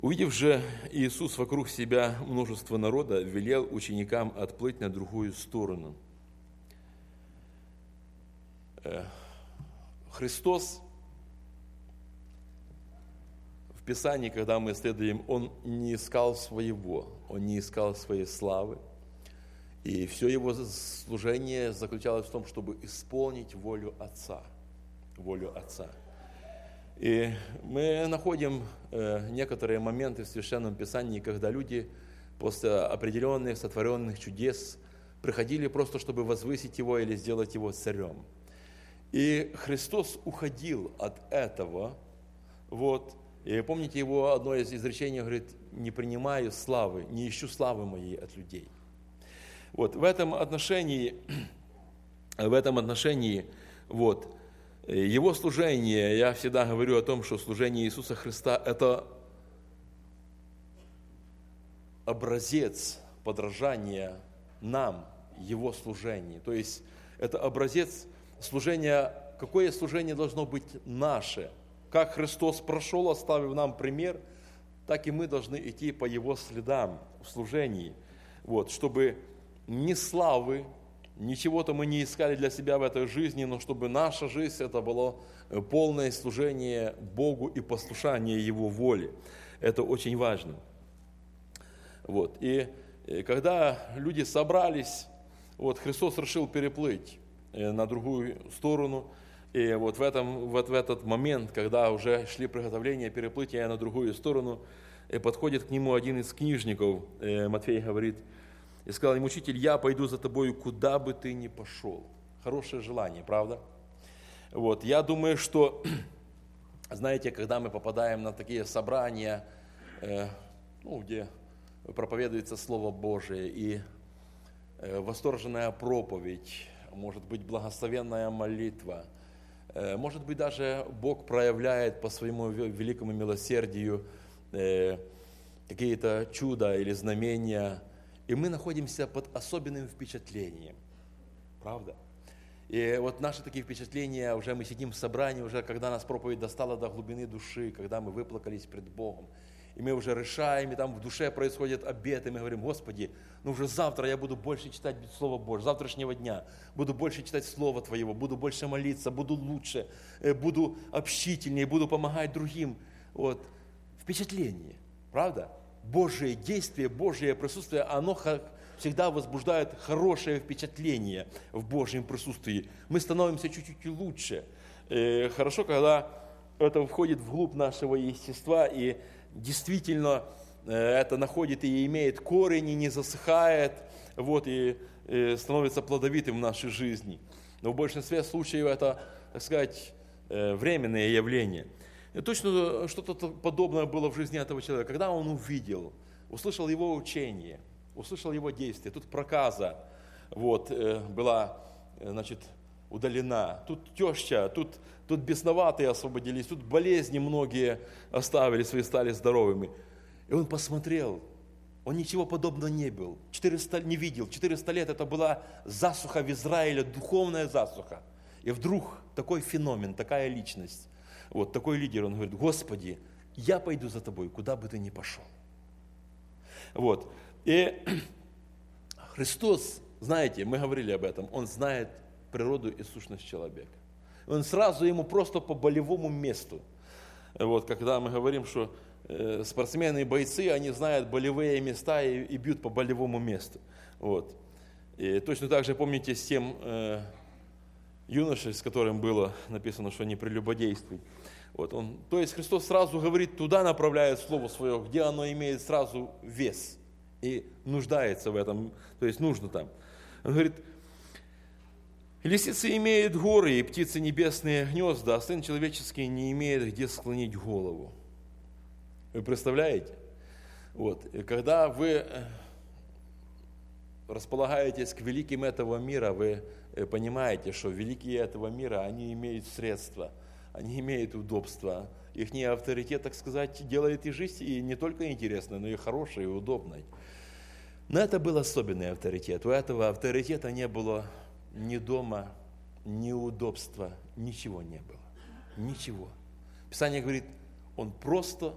Увидев же Иисус вокруг себя множество народа, велел ученикам отплыть на другую сторону. Христос в Писании, когда мы исследуем, Он не искал своего, Он не искал своей славы. И все Его служение заключалось в том, чтобы исполнить волю Отца. Волю Отца. И мы находим некоторые моменты в Священном Писании, когда люди после определенных сотворенных чудес приходили просто, чтобы возвысить Его или сделать Его царем. И Христос уходил от этого. Вот. И помните, Его одно из изречений говорит: «Не принимаю славы, не ищу славы моей от людей». Вот. В этом отношении вот, Его служение, я всегда говорю о том, что служение Иисуса Христа – это образец подражания нам, Его служению. То есть это образец служения, какое служение должно быть наше. Как Христос прошел, оставив нам пример, так и мы должны идти по Его следам в служении. Вот, чтобы ни славы, ничего-то мы не искали для себя в этой жизни, но чтобы наша жизнь это было полное служение Богу и послушание Его воле. Это очень важно. Вот. И когда люди собрались, вот, Христос решил переплыть на другую сторону. И вот в этот момент, когда уже шли приготовления переплытия на другую сторону, подходит к нему один из книжников, Матфей говорит, и сказал ему: «Учитель, я пойду за тобою, куда бы ты ни пошел». Хорошее желание, правда? Вот, я думаю, что, знаете, когда мы попадаем на такие собрания, где проповедуется Слово Божие, и восторженная проповедь, может быть, благословенная молитва, может быть, даже Бог проявляет по своему великому милосердию какие-то чуда или знамения, и мы находимся под особенным впечатлением. Правда? И вот наши такие впечатления, уже мы сидим в собрании, уже когда нас проповедь достала до глубины души, когда мы выплакались пред Богом, и мы уже решаем, и там в душе происходит обет, и мы говорим: Господи, уже завтра я буду больше читать Слово Божье, завтрашнего дня буду больше читать Слово Твоего, буду больше молиться, буду лучше, буду общительнее, буду помогать другим. Вот. Впечатление, правда? Божие действие, Божье присутствие, оно всегда возбуждает хорошее впечатление в Божьем присутствии. Мы становимся чуть-чуть лучше. Хорошо, когда это входит вглубь нашего естества, и действительно это находит и имеет корень, и не засыхает, вот, и становится плодовитым в нашей жизни. Но в большинстве случаев это, так сказать, временные явления. И точно что-то подобное было в жизни этого человека. Когда он увидел, услышал его учение, услышал его действия, тут проказа была, удалена, тут теща, тут бесноватые освободились, тут болезни многие оставили свои, стали здоровыми. И он посмотрел, он ничего подобного не видел. 400 лет это была засуха в Израиле, духовная засуха. И вдруг такой феномен, такая личность, такой лидер, он говорит: Господи, я пойду за тобой, куда бы ты ни пошел. И Христос, знаете, мы говорили об этом, Он знает природу и сущность человека. Он сразу ему просто по болевому месту. Когда мы говорим, что спортсмены и бойцы, они знают болевые места и бьют по болевому месту. И точно так же помните с тем юношей, с которым было написано, что не прелюбодействуй. То есть Христос сразу говорит, туда направляет Слово Свое, где оно имеет сразу вес и нуждается в этом, то есть нужно там. Он говорит: лисицы имеют горы и птицы небесные гнезда, а Сын Человеческий не имеет где склонить голову. Вы представляете? И когда вы располагаетесь к великим этого мира, вы понимаете, что великие этого мира, они имеют средства, они имеют удобства. Их авторитет, так сказать, делает и жизнь и не только интересной, но и хорошей, и удобной. Но это был особенный авторитет. У этого авторитета не было ни дома, ни удобства, ничего не было. Ничего. Писание говорит, он просто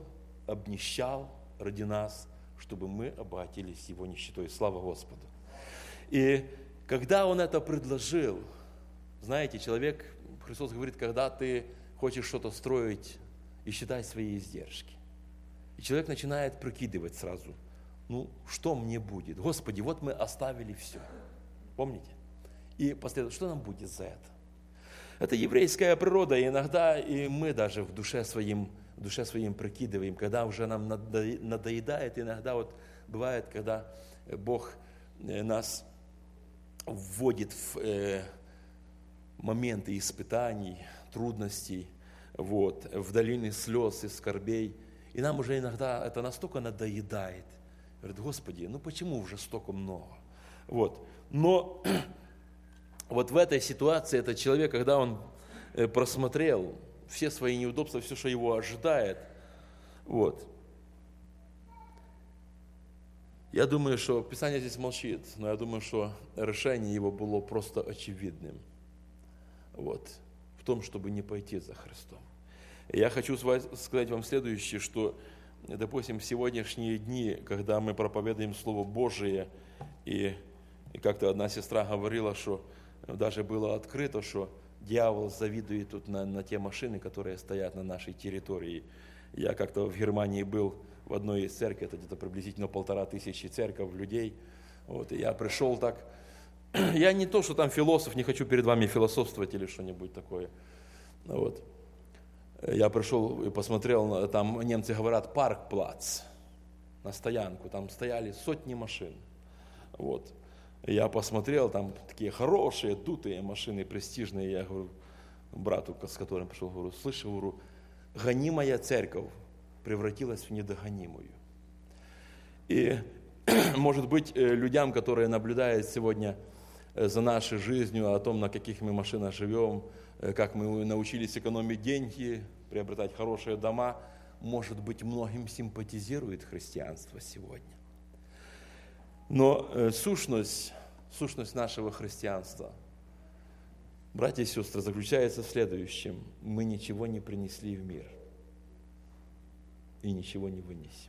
обнищал ради нас, чтобы мы обогатились Его нищетой. Слава Господу! И когда Он это предложил, знаете, человек, Христос говорит, когда ты хочешь что-то строить, и считай свои издержки. И человек начинает прикидывать сразу, что мне будет? Господи, вот мы оставили все. Помните? И последовательно, что нам будет за это? Это еврейская природа, и иногда и мы даже в душе своим прикидываем, когда уже нам надоедает, иногда вот бывает, когда Бог нас вводит в моменты испытаний, трудностей, в долины слез и скорбей. И нам уже иногда это настолько надоедает. Говорит, Господи, почему уже столько много? Но вот в этой ситуации этот человек, когда он просмотрел все свои неудобства, все, что его ожидает, я думаю, что Писание здесь молчит, но я думаю, что решение его было просто очевидным. В том, чтобы не пойти за Христом. И я хочу сказать вам следующее, что, допустим, в сегодняшние дни, когда мы проповедуем Слово Божие, и как-то одна сестра говорила, что даже было открыто, что дьявол завидует тут на те машины, которые стоят на нашей территории. Я как-то в Германии был в одной из церквей, это где-то приблизительно 1500 церковь людей. И я пришел так. Я не то, что там философ, не хочу перед вами философствовать или что-нибудь такое. Я пришел и посмотрел, там немцы говорят паркплац, на стоянку, там стояли сотни машин. Я посмотрел, там такие хорошие, дутые машины, престижные. Я говорю брату, с которым пришел, говорю, слышь, гонимая церковь превратилась в недогонимую. И, может быть, людям, которые наблюдают сегодня за нашей жизнью, о том, на каких мы машинах живем, как мы научились экономить деньги, приобретать хорошие дома, может быть, многим симпатизирует христианство сегодня. Но сущность нашего христианства, братья и сестры, заключается в следующем. Мы ничего не принесли в мир и ничего не вынесем.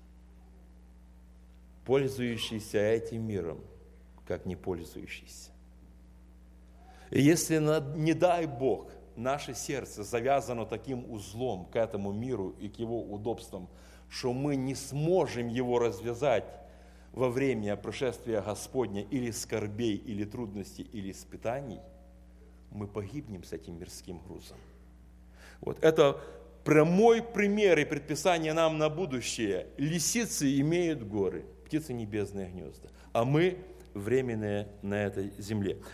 Пользующийся этим миром, как не пользующийся. И если, не дай Бог, наше сердце завязано таким узлом к этому миру и к его удобствам, что мы не сможем его развязать во время пришествия Господня или скорбей, или трудностей, или испытаний, мы погибнем с этим мирским грузом. Это прямой пример и предписание нам на будущее. Лисицы имеют горы, птицы небесные гнезда, а мы временные на этой земле.